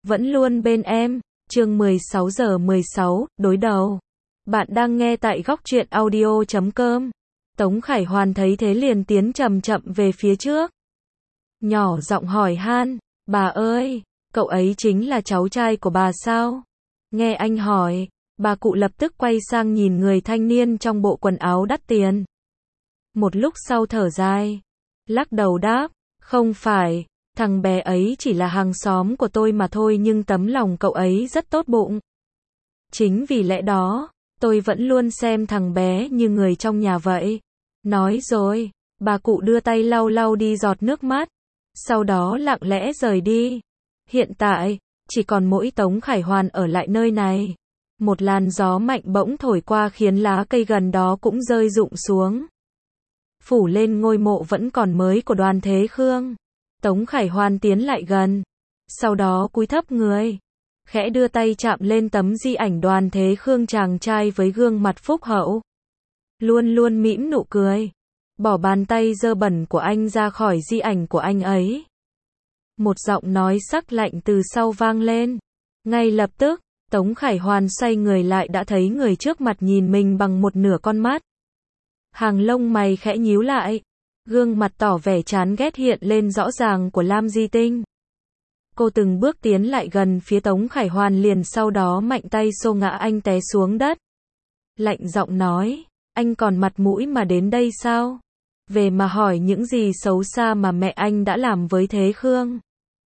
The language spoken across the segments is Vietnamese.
vẫn luôn bên em. Chương 16:16, đối đầu. Bạn đang nghe tại góc truyện audio.com. Tống Khải Hoàn thấy thế liền tiến chậm chậm về phía trước. Nhỏ giọng hỏi han, bà ơi, cậu ấy chính là cháu trai của bà sao? Nghe anh hỏi, bà cụ lập tức quay sang nhìn người thanh niên trong bộ quần áo đắt tiền. Một lúc sau thở dài, lắc đầu đáp, không phải, thằng bé ấy chỉ là hàng xóm của tôi mà thôi, nhưng tấm lòng cậu ấy rất tốt bụng. Chính vì lẽ đó, tôi vẫn luôn xem thằng bé như người trong nhà vậy. Nói rồi, bà cụ đưa tay lau lau đi giọt nước mắt, sau đó lặng lẽ rời đi. Hiện tại, chỉ còn mỗi Tống Khải Hoàn ở lại nơi này. Một làn gió mạnh bỗng thổi qua khiến lá cây gần đó cũng rơi rụng xuống, phủ lên ngôi mộ vẫn còn mới của Đoàn Thế Khương. Tống Khải Hoàn tiến lại gần, sau đó cúi thấp người, khẽ đưa tay chạm lên tấm di ảnh Đoàn Thế Khương, chàng trai với gương mặt phúc hậu, luôn luôn mỉm nụ cười, bỏ bàn tay dơ bẩn của anh ra khỏi di ảnh của anh ấy. Một giọng nói sắc lạnh từ sau vang lên. Ngay lập tức, Tống Khải Hoàn xoay người lại đã thấy người trước mặt nhìn mình bằng một nửa con mắt. Hàng lông mày khẽ nhíu lại, gương mặt tỏ vẻ chán ghét hiện lên rõ ràng của Lam Di Tinh. Cô từng bước tiến lại gần phía Tống Khải Hoàn, liền sau đó mạnh tay xô ngã anh té xuống đất. Lạnh giọng nói, anh còn mặt mũi mà đến đây sao? Về mà hỏi những gì xấu xa mà mẹ anh đã làm với Thế Khương,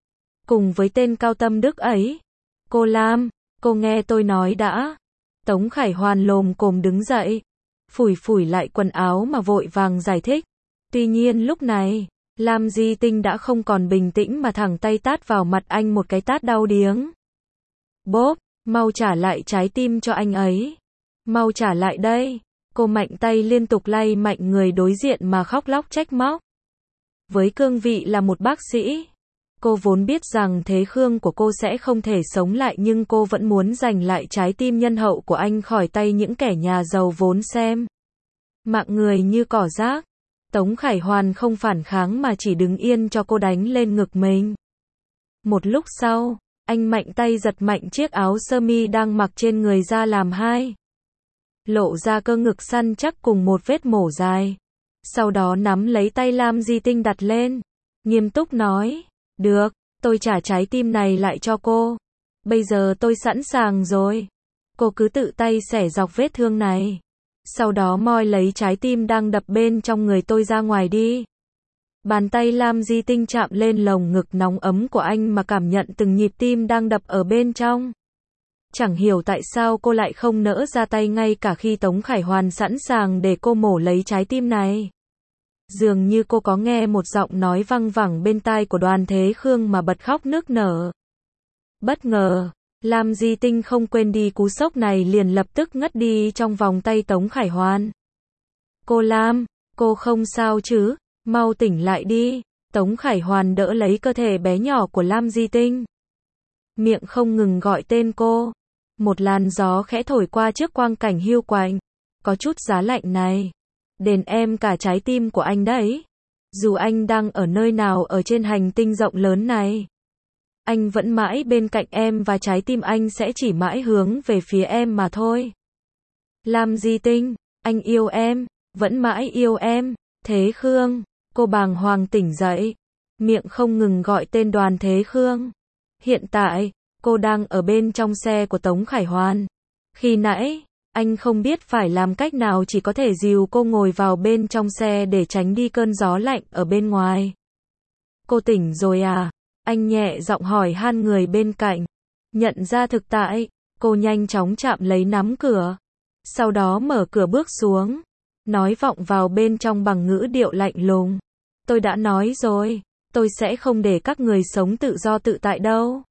cùng với tên Cao Tâm Đức ấy. Cô Lam, cô nghe tôi nói đã. Tống Khải Hoàn lồm cồm đứng dậy, phủi phủi lại quần áo mà vội vàng giải thích. Tuy nhiên lúc này, Lam Di Tinh đã không còn bình tĩnh mà thẳng tay tát vào mặt anh một cái tát đau điếng. Bốp, mau trả lại trái tim cho anh ấy. Mau trả lại đây. Cô mạnh tay liên tục lay mạnh người đối diện mà khóc lóc trách móc. Với cương vị là một bác sĩ, cô vốn biết rằng Thế Khương của cô sẽ không thể sống lại, nhưng cô vẫn muốn giành lại trái tim nhân hậu của anh khỏi tay những kẻ nhà giàu vốn xem mạng người như cỏ rác. Tống Khải Hoàn không phản kháng mà chỉ đứng yên cho cô đánh lên ngực mình. Một lúc sau, anh mạnh tay giật mạnh chiếc áo sơ mi đang mặc trên người ra làm hai, lộ ra cơ ngực săn chắc cùng một vết mổ dài. Sau đó nắm lấy tay Lam Di Tinh đặt lên, nghiêm túc nói, được, tôi trả trái tim này lại cho cô. Bây giờ tôi sẵn sàng rồi. Cô cứ tự tay xẻ dọc vết thương này. Sau đó moi lấy trái tim đang đập bên trong người tôi ra ngoài đi. Bàn tay Lam Di Tinh chạm lên lồng ngực nóng ấm của anh mà cảm nhận từng nhịp tim đang đập ở bên trong. Chẳng hiểu tại sao cô lại không nỡ ra tay ngay cả khi Tống Khải Hoàn sẵn sàng để cô mổ lấy trái tim này. Dường như cô có nghe một giọng nói văng vẳng bên tai của Đoàn Thế Khương mà bật khóc nức nở. Bất ngờ, Lam Di Tinh không quên đi cú sốc này, liền lập tức ngất đi trong vòng tay Tống Khải Hoàn. Cô Lam, cô không sao chứ? Mau tỉnh lại đi. Tống Khải Hoàn đỡ lấy cơ thể bé nhỏ của Lam Di Tinh, miệng không ngừng gọi tên cô. Một làn gió khẽ thổi qua trước quang cảnh hiu quạnh. Có chút giá lạnh này, đền em cả trái tim của anh đấy. Dù anh đang ở nơi nào ở trên hành tinh rộng lớn này, anh vẫn mãi bên cạnh em và trái tim anh sẽ chỉ mãi hướng về phía em mà thôi. Lam Di Tinh, anh yêu em, vẫn mãi yêu em. Thế Khương, cô bàng hoàng tỉnh dậy, miệng không ngừng gọi tên Đoàn Thế Khương. Hiện tại, cô đang ở bên trong xe của Tống Khải Hoàn. Khi nãy, anh không biết phải làm cách nào, chỉ có thể dìu cô ngồi vào bên trong xe để tránh đi cơn gió lạnh ở bên ngoài. Cô tỉnh rồi à? Anh nhẹ giọng hỏi han người bên cạnh. Nhận ra thực tại, cô nhanh chóng chạm lấy nắm cửa, sau đó mở cửa bước xuống, nói vọng vào bên trong bằng ngữ điệu lạnh lùng. Tôi đã nói rồi, tôi sẽ không để các người sống tự do tự tại đâu.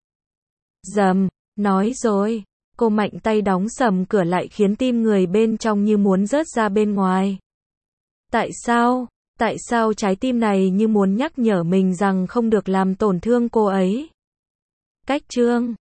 Dầm, nói rồi. Cô mạnh tay đóng sầm cửa lại khiến tim người bên trong như muốn rớt ra bên ngoài. Tại sao? Tại sao trái tim này như muốn nhắc nhở mình rằng không được làm tổn thương cô ấy? Cách chương